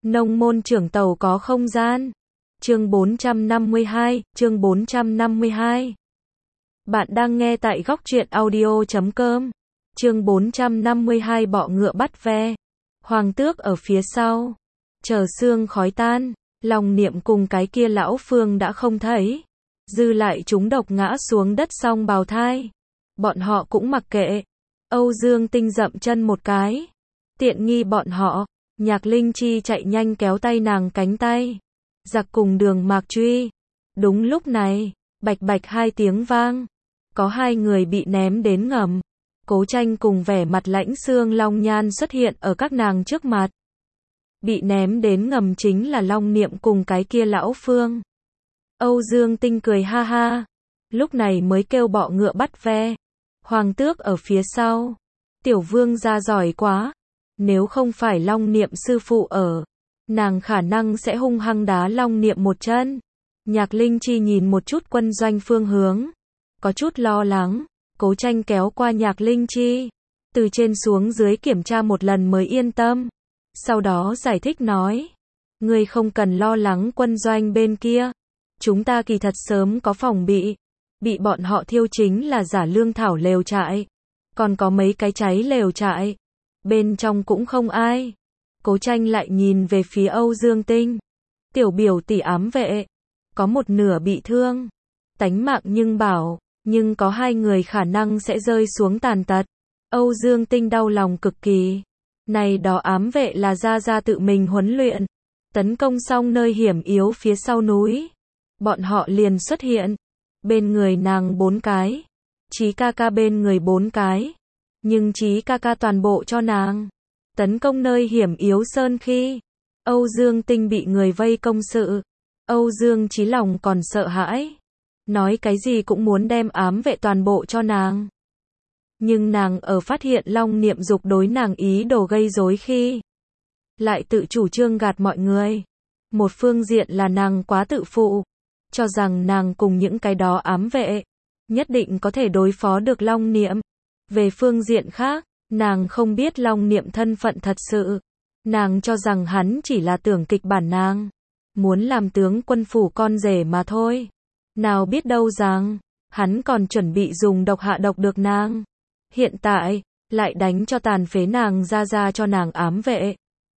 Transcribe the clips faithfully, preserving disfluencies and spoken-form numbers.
Nông môn trưởng tàu có không gian. Chương bốn trăm năm mươi hai, chương bốn trăm năm mươi hai. Bạn đang nghe tại góc truyện audio chấm com. Chương bốn trăm năm mươi hai bọ ngựa bắt ve. Hoàng tước ở phía sau. Chờ sương khói tan, Long Niệm cùng cái kia lão Phương đã không thấy. Dư lại chúng độc ngã xuống đất xong bào thai. Bọn họ cũng mặc kệ. Âu Dương Tinh dậm chân một cái. Tiện nghi bọn họ. Nhạc Linh Chi chạy nhanh kéo tay nàng cánh tay. Giặc cùng Đường Mạc truy. Đúng lúc này, bạch bạch hai tiếng vang. Có hai người bị ném đến ngầm. Cố Tranh cùng vẻ mặt lãnh xương Long Nhan xuất hiện ở các nàng trước mặt. Bị ném đến ngầm chính là Long Niệm cùng cái kia lão Phương. Âu Dương Tinh cười ha ha. Lúc này mới kêu bọ ngựa bắt ve. Hoàng tước ở phía sau. Tiểu vương gia giỏi quá. Nếu không phải Long Niệm sư phụ ở, nàng khả năng sẽ hung hăng đá Long Niệm một chân. Nhạc Linh Chi nhìn một chút quân doanh phương hướng. Có chút lo lắng. Cố Tranh kéo qua Nhạc Linh Chi. Từ trên xuống dưới kiểm tra một lần mới yên tâm. Sau đó giải thích nói. Ngươi không cần lo lắng quân doanh bên kia. Chúng ta kỳ thật sớm có phòng bị. Bị bọn họ thiêu chính là giả lương thảo lều trại. Còn có mấy cái cháy lều trại. Bên trong cũng không ai. Cố Tranh lại nhìn về phía Âu Dương Tinh. Tiểu biểu tỷ ám vệ. Có một nửa bị thương. Tánh mạng nhưng bảo. Nhưng có hai người khả năng sẽ rơi xuống tàn tật. Âu Dương Tinh đau lòng cực kỳ. Này đó ám vệ là gia gia tự mình huấn luyện. Tấn công xong nơi hiểm yếu phía sau núi. Bọn họ liền xuất hiện. Bên người nàng bốn cái. Chí ca ca bên người bốn cái. Nhưng Chí ca ca toàn bộ cho nàng. Tấn công nơi hiểm yếu sơn khi Âu Dương Tinh bị người vây công sự. Âu Dương Chí lòng còn sợ hãi. Nói cái gì cũng muốn đem ám vệ toàn bộ cho nàng. Nhưng nàng ở phát hiện Long Niệm dục đối nàng ý đồ gây rối khi lại tự chủ trương gạt mọi người. Một phương diện là nàng quá tự phụ. Cho rằng nàng cùng những cái đó ám vệ nhất định có thể đối phó được Long Niệm. Về phương diện khác, nàng không biết Long Niệm thân phận thật sự. Nàng cho rằng hắn chỉ là tưởng kịch bản nàng. Muốn làm tướng quân phủ con rể mà thôi. Nào biết đâu rằng, hắn còn chuẩn bị dùng độc hạ độc được nàng. Hiện tại, lại đánh cho tàn phế nàng ra ra cho nàng ám vệ.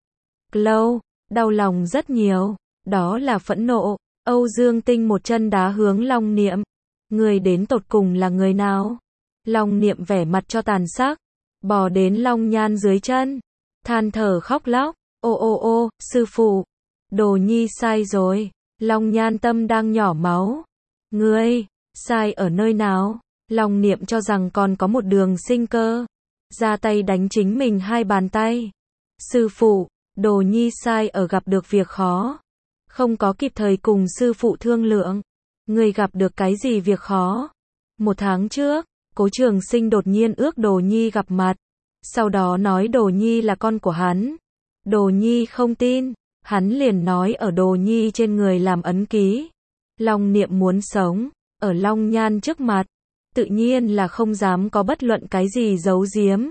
Lâu, đau lòng rất nhiều, đó là phẫn nộ. Âu Dương Tinh một chân đá hướng Long Niệm. Người đến tột cùng là người nào? Long Niệm vẻ mặt cho tàn sắc, bò đến Long Nhan dưới chân, than thở khóc lóc, ô ô ô, sư phụ, đồ nhi sai rồi. Long Nhan tâm đang nhỏ máu. Ngươi, sai ở nơi nào? Long Niệm cho rằng còn có một đường sinh cơ, ra tay đánh chính mình hai bàn tay. Sư phụ, đồ nhi sai ở gặp được việc khó, không có kịp thời cùng sư phụ thương lượng. Ngươi gặp được cái gì việc khó? Một tháng trước, Cố Trường Sinh đột nhiên ước Đồ Nhi gặp mặt, sau đó nói Đồ Nhi là con của hắn. Đồ Nhi không tin, hắn liền nói ở Đồ Nhi trên người làm ấn ký. Long Niệm muốn sống ở Long Nhan trước mặt, tự nhiên là không dám có bất luận cái gì giấu giếm.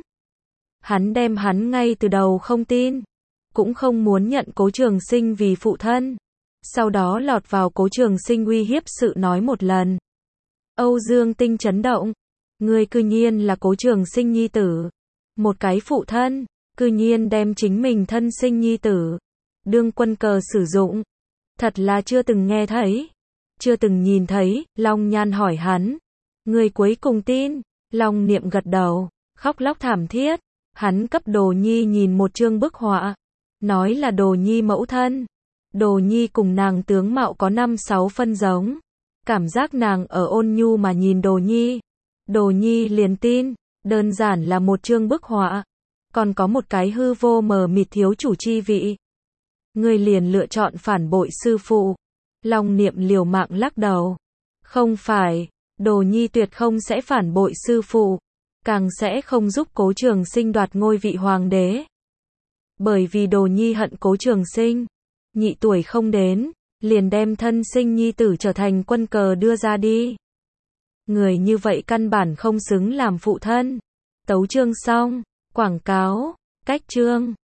Hắn đem hắn ngay từ đầu không tin, cũng không muốn nhận Cố Trường Sinh vì phụ thân. Sau đó lọt vào Cố Trường Sinh uy hiếp sự nói một lần. Âu Dương Tinh chấn động. Ngươi cư nhiên là Cố Trường Sinh nhi tử. Một cái phụ thân, cư nhiên đem chính mình thân sinh nhi tử đương quân cờ sử dụng. Thật là chưa từng nghe thấy, chưa từng nhìn thấy. Long Nhan hỏi hắn. Ngươi cuối cùng tin? Long Niệm gật đầu, khóc lóc thảm thiết. Hắn cấp Đồ Nhi nhìn một chương bức họa, nói là Đồ Nhi mẫu thân. Đồ Nhi cùng nàng tướng mạo có năm sáu phân giống. Cảm giác nàng ở ôn nhu mà nhìn Đồ Nhi. Đồ Nhi liền tin, đơn giản là một chương bức họa. Còn có một cái hư vô mờ mịt thiếu chủ chi vị. Ngươi liền lựa chọn phản bội sư phụ. Long Niệm liều mạng lắc đầu. Không phải, Đồ Nhi tuyệt không sẽ phản bội sư phụ. Càng sẽ không giúp Cố Trường Sinh đoạt ngôi vị hoàng đế. Bởi vì Đồ Nhi hận Cố Trường Sinh. Nhị tuổi không đến, liền đem thân sinh nhi tử trở thành quân cờ đưa ra đi. Người như vậy căn bản không xứng làm phụ thân. Tấu chương xong, quảng cáo, cách chương.